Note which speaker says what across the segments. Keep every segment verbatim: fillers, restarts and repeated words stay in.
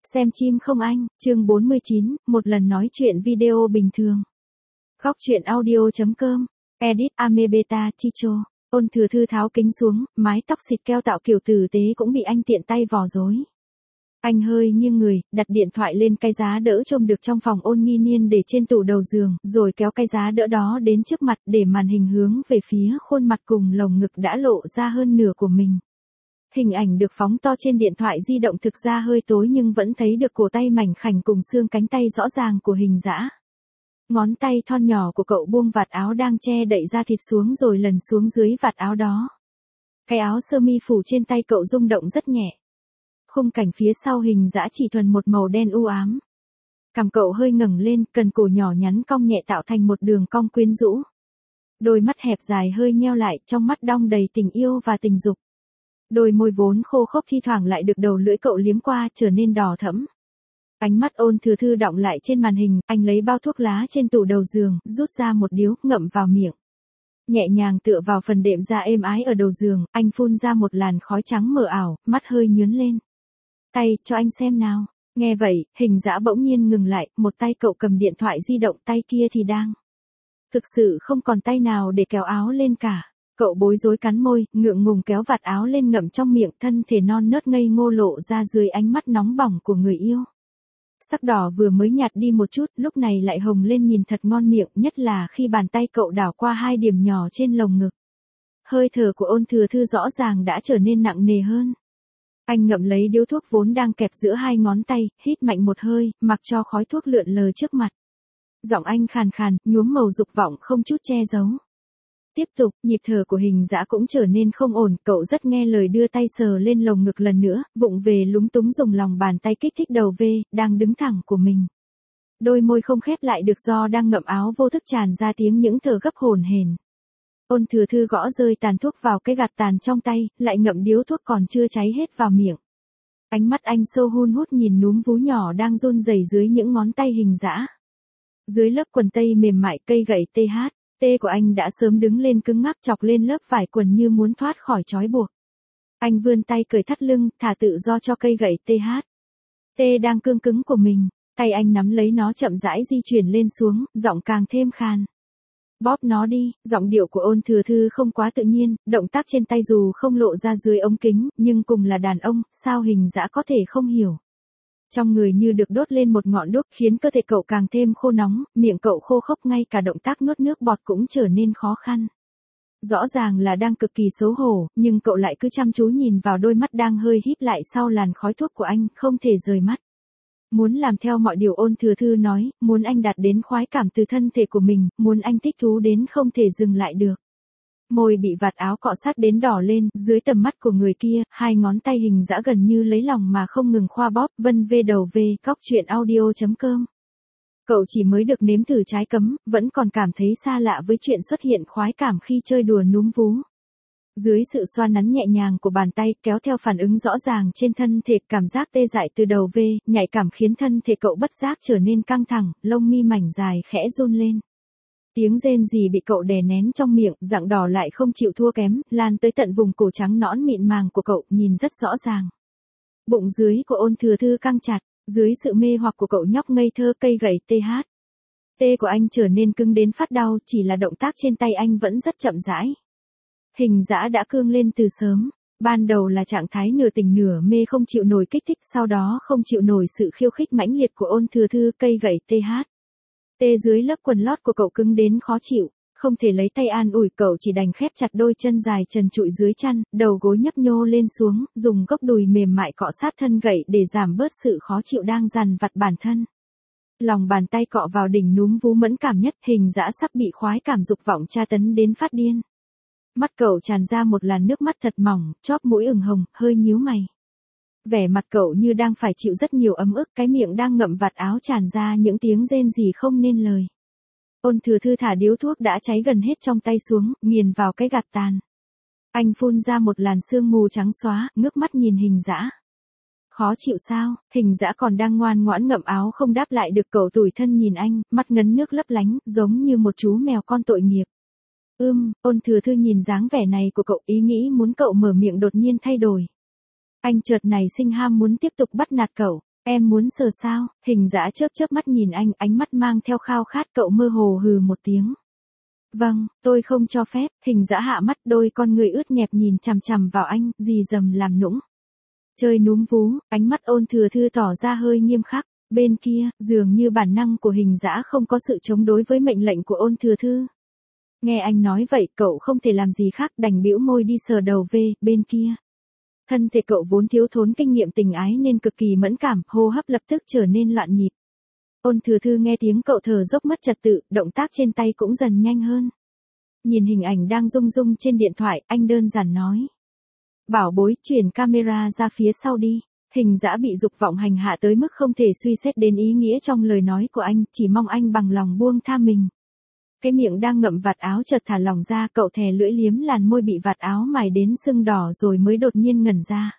Speaker 1: Xem chim không anh, chương bốn mươi chín, một lần nói chuyện video bình thường. Góc truyện audio chấm com, edit Amebeta Chicho, Ôn Thừa Thư tháo kính xuống, mái tóc xịt keo tạo kiểu tử tế cũng bị anh tiện tay vò rối. Anh hơi nghiêng người, đặt điện thoại lên cái giá đỡ trông được trong phòng Ôn Nghi Niên để trên tủ đầu giường, rồi kéo cái giá đỡ đó đến trước mặt để màn hình hướng về phía khuôn mặt cùng lồng ngực đã lộ ra hơn nửa của mình. Hình ảnh được phóng to trên điện thoại di động thực ra hơi tối nhưng vẫn thấy được cổ tay mảnh khảnh cùng xương cánh tay rõ ràng của Hình Dã. Ngón tay thon nhỏ của cậu buông vạt áo đang che đậy da thịt xuống rồi lần xuống dưới vạt áo đó. Cái áo sơ mi phủ trên tay cậu rung động rất nhẹ. Khung cảnh phía sau Hình Dã chỉ thuần một màu đen u ám. Cằm cậu hơi ngẩng lên, cần cổ nhỏ nhắn cong nhẹ tạo thành một đường cong quyến rũ. Đôi mắt hẹp dài hơi nheo lại, trong mắt đong đầy tình yêu và tình dục. Đôi môi vốn khô khốc thi thoảng lại được đầu lưỡi cậu liếm qua trở nên đỏ thẫm. Ánh mắt Ôn Thừa Thư đọng lại trên màn hình, anh lấy bao thuốc lá trên tủ đầu giường, rút ra một điếu, ngậm vào miệng. Nhẹ nhàng tựa vào phần đệm da êm ái ở đầu giường, anh phun ra một làn khói trắng mờ ảo, mắt hơi nhướng lên. Tay, cho anh xem nào. Nghe vậy, Hình Dã bỗng nhiên ngừng lại, một tay cậu cầm điện thoại di động, tay kia thì đang. Thực sự không còn tay nào để kéo áo lên cả. Cậu bối rối cắn môi, ngượng ngùng kéo vạt áo lên ngậm trong miệng, thân thể non nớt ngây ngô lộ ra dưới ánh mắt nóng bỏng của người yêu. Sắc đỏ vừa mới nhạt đi một chút, lúc này lại hồng lên nhìn thật ngon miệng, nhất là khi bàn tay cậu đảo qua hai điểm nhỏ trên lồng ngực. Hơi thở của Ôn Thừa Thư rõ ràng đã trở nên nặng nề hơn. Anh ngậm lấy điếu thuốc vốn đang kẹp giữa hai ngón tay, hít mạnh một hơi, mặc cho khói thuốc lượn lờ trước mặt. Giọng anh khàn khàn, nhuốm màu dục vọng không chút che giấu. Tiếp tục, nhịp thở của Hình Dã cũng trở nên không ổn, cậu rất nghe lời đưa tay sờ lên lồng ngực lần nữa, vụng về lúng túng dùng lòng bàn tay kích thích đầu V, đang đứng thẳng của mình. Đôi môi không khép lại được do đang ngậm áo vô thức tràn ra tiếng những thở gấp hổn hển. Ôn Thừa Thư gõ rơi tàn thuốc vào cái gạt tàn trong tay, lại ngậm điếu thuốc còn chưa cháy hết vào miệng. Ánh mắt anh sâu hun hút nhìn núm vú nhỏ đang run rẩy dưới những ngón tay Hình Dã. Dưới lớp quần tây mềm mại cây gậy tê hát. Tê của anh đã sớm đứng lên cứng ngắc chọc lên lớp vải quần như muốn thoát khỏi trói buộc. Anh vươn tay cởi thắt lưng, thả tự do cho cây gậy tê hát. Tê đang cương cứng của mình, tay anh nắm lấy nó chậm rãi di chuyển lên xuống, giọng càng thêm khàn. Bóp nó đi, giọng điệu của Ôn Thừa Thư không quá tự nhiên, động tác trên tay dù không lộ ra dưới ống kính, nhưng cùng là đàn ông, sao Hình Dã có thể không hiểu. Trong người như được đốt lên một ngọn đuốc khiến cơ thể cậu càng thêm khô nóng, miệng cậu khô khốc ngay cả động tác nuốt nước bọt cũng trở nên khó khăn. Rõ ràng là đang cực kỳ xấu hổ, nhưng cậu lại cứ chăm chú nhìn vào đôi mắt đang hơi híp lại sau làn khói thuốc của anh, không thể rời mắt. Muốn làm theo mọi điều Ôn Thừa Thư nói, muốn anh đạt đến khoái cảm từ thân thể của mình, muốn anh thích thú đến không thể dừng lại được. Môi bị vạt áo cọ sát đến đỏ lên, dưới tầm mắt của người kia, hai ngón tay Hình Dã gần như lấy lòng mà không ngừng khoa bóp, vân vê đầu về, góc truyện audio chấm com. Cậu chỉ mới được nếm thử trái cấm, vẫn còn cảm thấy xa lạ với chuyện xuất hiện khoái cảm khi chơi đùa núm vú. Dưới sự xoa nắn nhẹ nhàng của bàn tay kéo theo phản ứng rõ ràng trên thân thể, cảm giác tê dại từ đầu về, nhạy cảm khiến thân thể cậu bất giác trở nên căng thẳng, lông mi mảnh dài khẽ run lên. Tiếng rên rỉ bị cậu đè nén trong miệng, rạng đỏ lại không chịu thua kém, lan tới tận vùng cổ trắng nõn mịn màng của cậu, nhìn rất rõ ràng. Bụng dưới của Ôn Thừa Thư căng chặt, dưới sự mê hoặc của cậu nhóc ngây thơ cây gậy tê hát. Tê của anh trở nên cứng đến phát đau, chỉ là động tác trên tay anh vẫn rất chậm rãi. Hình Dã đã cương lên từ sớm. Ban đầu là trạng thái nửa tỉnh nửa mê không chịu nổi kích thích, sau đó không chịu nổi sự khiêu khích mãnh liệt của Ôn Thừa Thư cây gậy tê hát. Tê dưới lớp quần lót của cậu cứng đến khó chịu, không thể lấy tay an ủi, cậu chỉ đành khép chặt đôi chân dài trần trụi dưới chăn, đầu gối nhấp nhô lên xuống, dùng gốc đùi mềm mại cọ sát thân gậy để giảm bớt sự khó chịu đang dằn vặt bản thân. Lòng bàn tay cọ vào đỉnh núm vú mẫn cảm nhất, Hình Dã sắp bị khoái cảm dục vọng tra tấn đến phát điên. Mắt cậu tràn ra một làn nước mắt thật mỏng, chóp mũi ửng hồng, hơi nhíu mày. Vẻ mặt cậu như đang phải chịu rất nhiều ấm ức, cái miệng đang ngậm vạt áo tràn ra những tiếng rên rỉ không nên lời. Ôn Thừa Thư thả điếu thuốc đã cháy gần hết trong tay xuống, nghiền vào cái gạt tàn. Anh phun ra một làn sương mù trắng xóa, ngước mắt nhìn Hình Dã. Khó chịu sao? Hình Dã còn đang ngoan ngoãn ngậm áo không đáp lại được, cậu tủi thân nhìn anh, mắt ngấn nước lấp lánh, giống như một chú mèo con tội nghiệp. Ưm, Ôn Thừa Thư nhìn dáng vẻ này của cậu, ý nghĩ muốn cậu mở miệng đột nhiên thay đổi. Anh chợt nảy sinh ham muốn tiếp tục bắt nạt cậu. Em muốn sờ sao? Hình dã chớp chớp mắt nhìn anh, ánh mắt mang theo khao khát, cậu mơ hồ hừ một tiếng. Vâng, tôi không cho phép. Hình dã hạ mắt, đôi con người ướt nhẹp nhìn chằm chằm vào anh, dì dầm làm nũng. Chơi núm vú, ánh mắt Ôn Thừa Thư tỏ ra hơi nghiêm khắc. Bên kia, dường như bản năng của Hình dã không có sự chống đối với mệnh lệnh của Ôn Thừa Thư. Nghe anh nói vậy, cậu không thể làm gì khác, đành bĩu môi đi sờ đầu về. Bên kia, thân thể cậu vốn thiếu thốn kinh nghiệm tình ái nên cực kỳ mẫn cảm, hô hấp lập tức trở nên loạn nhịp. Ôn Thừa Thư nghe tiếng cậu thở dốc mất trật tự, động tác trên tay cũng dần nhanh hơn. Nhìn hình ảnh đang rung rung trên điện thoại, anh đơn giản nói. Bảo bối, chuyển camera ra phía sau đi. Hình dã bị dục vọng hành hạ tới mức không thể suy xét đến ý nghĩa trong lời nói của anh, chỉ mong anh bằng lòng buông tha mình. Cái miệng đang ngậm vạt áo chợt thả lỏng ra, cậu thè lưỡi liếm làn môi bị vạt áo mài đến sưng đỏ rồi mới đột nhiên ngẩn ra.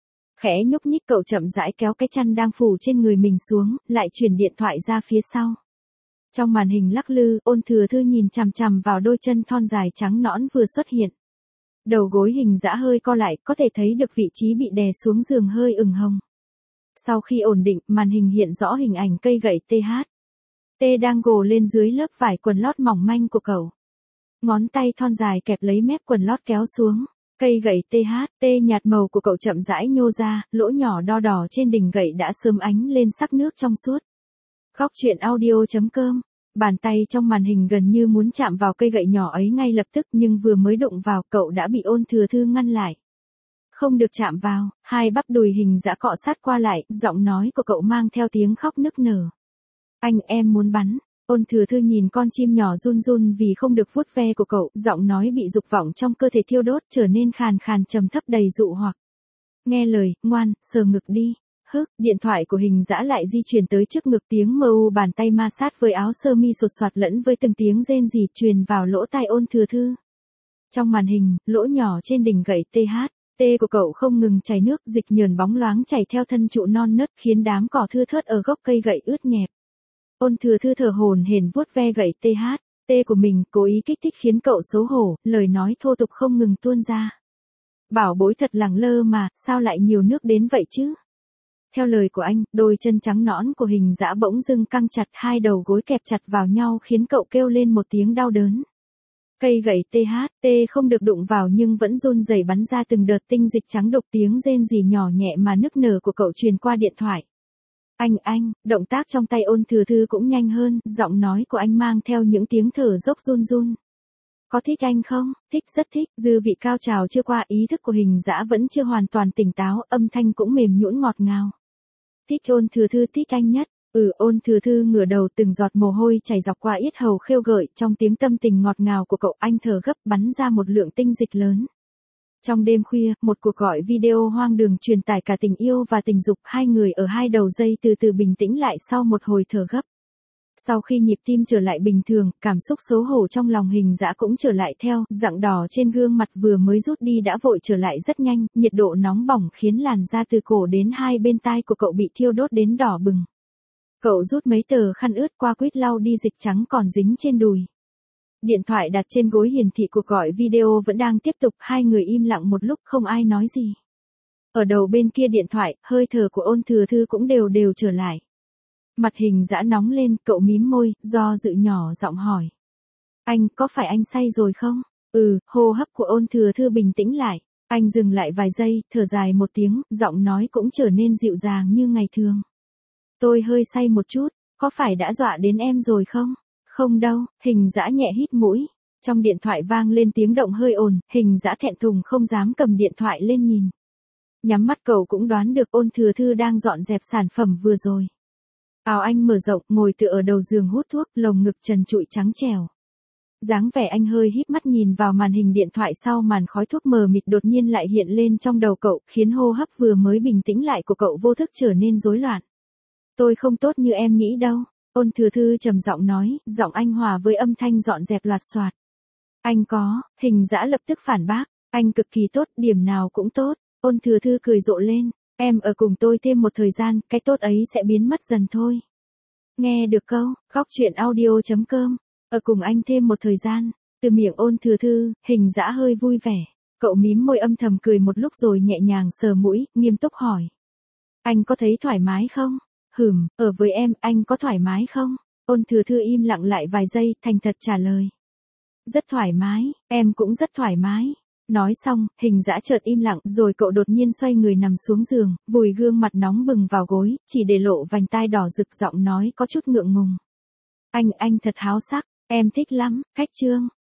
Speaker 1: Khẽ nhúc nhích, cậu chậm rãi kéo cái chăn đang phủ trên người mình xuống, lại chuyển điện thoại ra phía sau. Trong màn hình lắc lư, Ôn Thừa Thư nhìn chằm chằm vào đôi chân thon dài trắng nõn vừa xuất hiện. Đầu gối Hình dã hơi co lại, có thể thấy được vị trí bị đè xuống giường hơi ửng hồng. Sau khi ổn định, màn hình hiện rõ hình ảnh cây gậy tê hát. T đang gồ lên dưới lớp vải quần lót mỏng manh của cậu. Ngón tay thon dài kẹp lấy mép quần lót kéo xuống. Cây gậy tê hát, T nhạt màu của cậu chậm rãi nhô ra, lỗ nhỏ đo đỏ trên đỉnh gậy đã sớm ánh lên sắc nước trong suốt. Góc truyện audio chấm com. Bàn tay trong màn hình gần như muốn chạm vào cây gậy nhỏ ấy ngay lập tức, nhưng vừa mới đụng vào, cậu đã bị Ôn Thừa Thư ngăn lại. Không được chạm vào. Hai bắp đùi Hình dã cọ sát qua lại, giọng nói của cậu mang theo tiếng khóc nức nở. Anh, em muốn bắn. Ôn Thừa Thư nhìn con chim nhỏ run run vì không được vuốt ve của cậu, giọng nói bị dục vọng trong cơ thể thiêu đốt trở nên khàn khàn trầm thấp đầy dụ hoặc. Nghe lời, ngoan, sờ ngực đi. Hức, điện thoại của Hình dã lại di chuyển tới trước ngực, tiếng mơ u bàn tay ma sát với áo sơ mi sột soạt lẫn với từng tiếng rên rỉ truyền vào lỗ tai Ôn Thừa Thư. Trong màn hình, lỗ nhỏ trên đỉnh gậy tê hát, T của cậu không ngừng chảy nước, dịch nhờn bóng loáng chảy theo thân trụ non nớt khiến đám cỏ thưa thớt ở gốc cây gậy ướt nhẹp. Ôn Thừa Thư thở hổn hển vuốt ve gậy tê hát, T của mình, cố ý kích thích khiến cậu xấu hổ, lời nói thô tục không ngừng tuôn ra. Bảo bối thật lẳng lơ mà, sao lại nhiều nước đến vậy chứ? Theo lời của anh, đôi chân trắng nõn của Hình dã bỗng dưng căng chặt, hai đầu gối kẹp chặt vào nhau khiến cậu kêu lên một tiếng đau đớn. Cây gậy tê hát, T không được đụng vào nhưng vẫn run rẩy bắn ra từng đợt tinh dịch trắng đục, tiếng rên rỉ nhỏ nhẹ mà nức nở của cậu truyền qua điện thoại. Anh anh, động tác trong tay Ôn Thừa Thư cũng nhanh hơn, giọng nói của anh mang theo những tiếng thở dốc run run. Có thích anh không? Thích, rất thích. Dư vị cao trào chưa qua, ý thức của Hình dã vẫn chưa hoàn toàn tỉnh táo, âm thanh cũng mềm nhũn ngọt ngào. Thích. Ôn Thừa Thư thích anh nhất. Ừ. Ôn Thừa Thư ngửa đầu, từng giọt mồ hôi chảy dọc qua yết hầu khêu gợi, trong tiếng tâm tình ngọt ngào của cậu, anh thở gấp bắn ra một lượng tinh dịch lớn. Trong đêm khuya, một cuộc gọi video hoang đường truyền tải cả tình yêu và tình dục, hai người ở hai đầu dây từ từ bình tĩnh lại sau một hồi thở gấp. Sau khi nhịp tim trở lại bình thường, cảm xúc xấu hổ trong lòng Hình dã cũng trở lại theo, rạng đỏ trên gương mặt vừa mới rút đi đã vội trở lại rất nhanh, nhiệt độ nóng bỏng khiến làn da từ cổ đến hai bên tai của cậu bị thiêu đốt đến đỏ bừng. Cậu rút mấy tờ khăn ướt qua quýt lau đi dịch trắng còn dính trên đùi. Điện thoại đặt trên gối hiển thị cuộc gọi video vẫn đang tiếp tục, hai người im lặng một lúc không ai nói gì. Ở đầu bên kia điện thoại, hơi thở của Ôn Thừa Thư cũng đều đều trở lại. Mặt Hình dã nóng lên, cậu mím môi, do dự nhỏ giọng hỏi. Anh, có phải anh say rồi không? Ừ. Hô hấp của Ôn Thừa Thư bình tĩnh lại. Anh dừng lại vài giây, thở dài một tiếng, giọng nói cũng trở nên dịu dàng như ngày thường. Tôi hơi say một chút, có phải đã dọa đến em rồi không? Không đâu. Hình dã nhẹ hít mũi. Trong điện thoại vang lên tiếng động hơi ồn, Hình dã thẹn thùng không dám cầm điện thoại lên nhìn. Nhắm mắt cậu cũng đoán được Ôn Thừa Thư đang dọn dẹp sản phẩm vừa rồi. Áo anh mở rộng, ngồi tựa ở đầu giường hút thuốc, lồng ngực trần trụi trắng trẻo. Dáng vẻ anh hơi híp mắt nhìn vào màn hình điện thoại, sau màn khói thuốc mờ mịt đột nhiên lại hiện lên trong đầu cậu, khiến hô hấp vừa mới bình tĩnh lại của cậu vô thức trở nên rối loạn. Tôi không tốt như em nghĩ đâu. Ôn Thừa Thư trầm giọng nói, giọng anh hòa với âm thanh dọn dẹp loạt soạt. Anh có. Hình dã lập tức phản bác. Anh cực kỳ tốt, điểm nào cũng tốt. Ôn Thừa Thư cười rộ lên. Em ở cùng tôi thêm một thời gian, cái tốt ấy sẽ biến mất dần thôi. Nghe được câu, góc truyện audio chấm com. Ở cùng anh thêm một thời gian. Từ miệng Ôn Thừa Thư, Hình dã hơi vui vẻ. Cậu mím môi âm thầm cười một lúc rồi nhẹ nhàng sờ mũi, nghiêm túc hỏi. Anh có thấy thoải mái không? Hửm, ở với em, anh có thoải mái không? Ôn Thừa Thư im lặng lại vài giây, thành thật trả lời. Rất thoải mái, em cũng rất thoải mái. Nói xong, Hình Dã chợt im lặng, rồi cậu đột nhiên xoay người nằm xuống giường, vùi gương mặt nóng bừng vào gối, chỉ để lộ vành tai đỏ rực, giọng nói có chút ngượng ngùng. Anh, anh thật háo sắc, em thích lắm, Khách Trương.